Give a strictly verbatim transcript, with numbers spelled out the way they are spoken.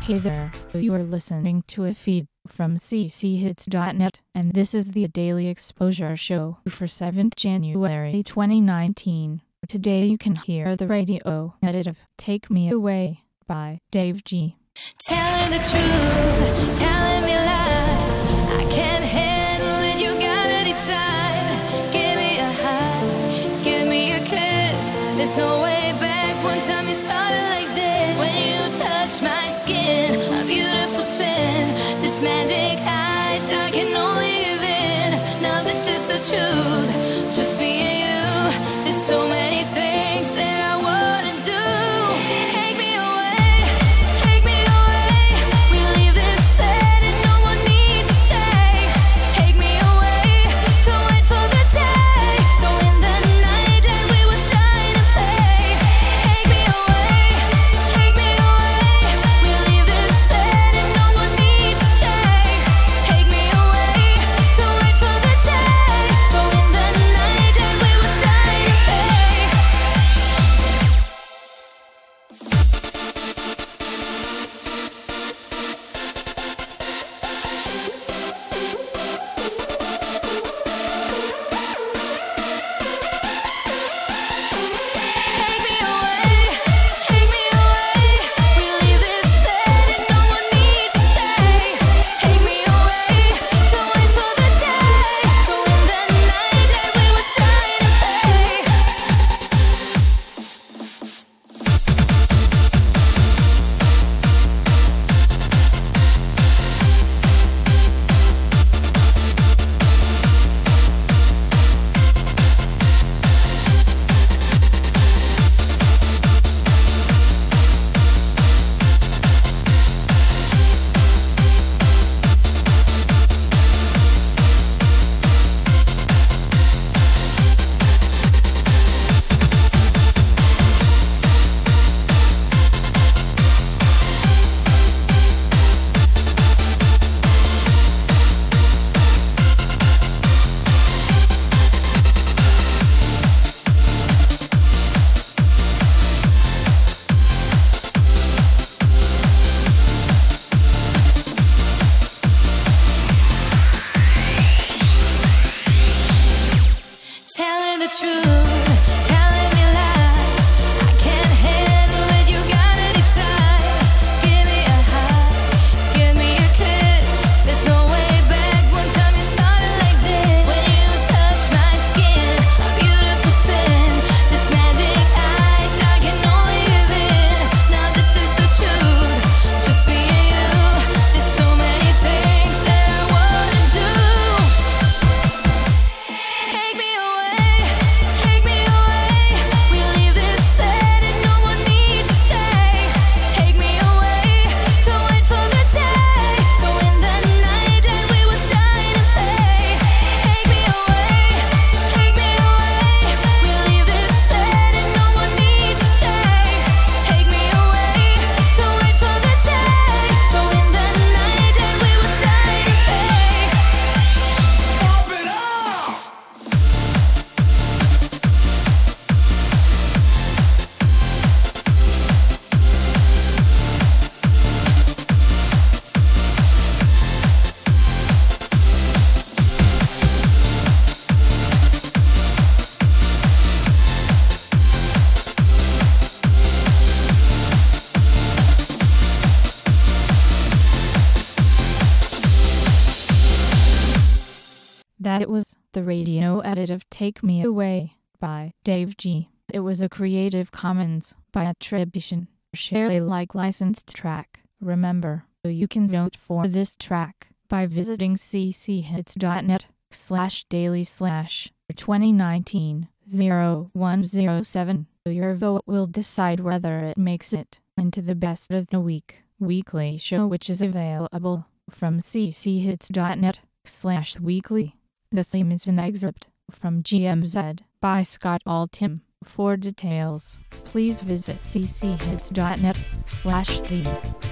Hey there, you are listening to a feed from c c hits dot net, and this is the Daily Exposure Show for seventh January twenty nineteen. Today you can hear the radio edit of Take Me Away by Dave G. Telling the truth, telling me lies, I can't handle it, you gotta decide. Give me a hug, give me a kiss, there's no way back, one time you started like this. When you touch my skin, a beautiful sin, this magic eyes, I can only give in. Now this is the truth, just me and you, there's so many things that I wanna do. Take me away, take me away, we leave this bed and no one needs to stay. Take me away, don't wait for the day, so in the night light we will shine and play. Take me away, take me away, we leave this bed and no one needs to stay. Take me away, don't wait for the day, so in the night light we will shine and play. Take me away, take me away, we leave this bed and no one needs to stay. Take me away, don't wait for the day, so in the night light we will shine and play. Telling the truth, telling me lies, I can't handle it, you gotta decide. Give me a hug, give me a kiss, there's no way back, one time you started like this. When you touch my skin, a beautiful sin, this magic eyes, I can only give in. Now this is the truth, just me and you, there's so many things that I wanna do. Take me away, take me away, we leave this bed and no one needs to stay. Take me away, don't wait for the day, so in the night light we will shine and play. Take me away, take me away, we leave this bed and no one needs to stay. Take me away, don't wait for the day, so in the night light we will shine and play. Pump it up! That it was the radio edit of Take Me Away by Dave G. It was a Creative Commons by attribution, share Alike licensed track. Remember, you can vote for this track by visiting c c hits dot net slash daily slash twenty nineteen oh one oh seven. Your vote will decide whether it makes it into the best of the week weekly show, which is available from c c hits dot net slash weekly. The theme is an excerpt from G M Z by Scott Altham. For details, please visit c c hits dot net slash theme.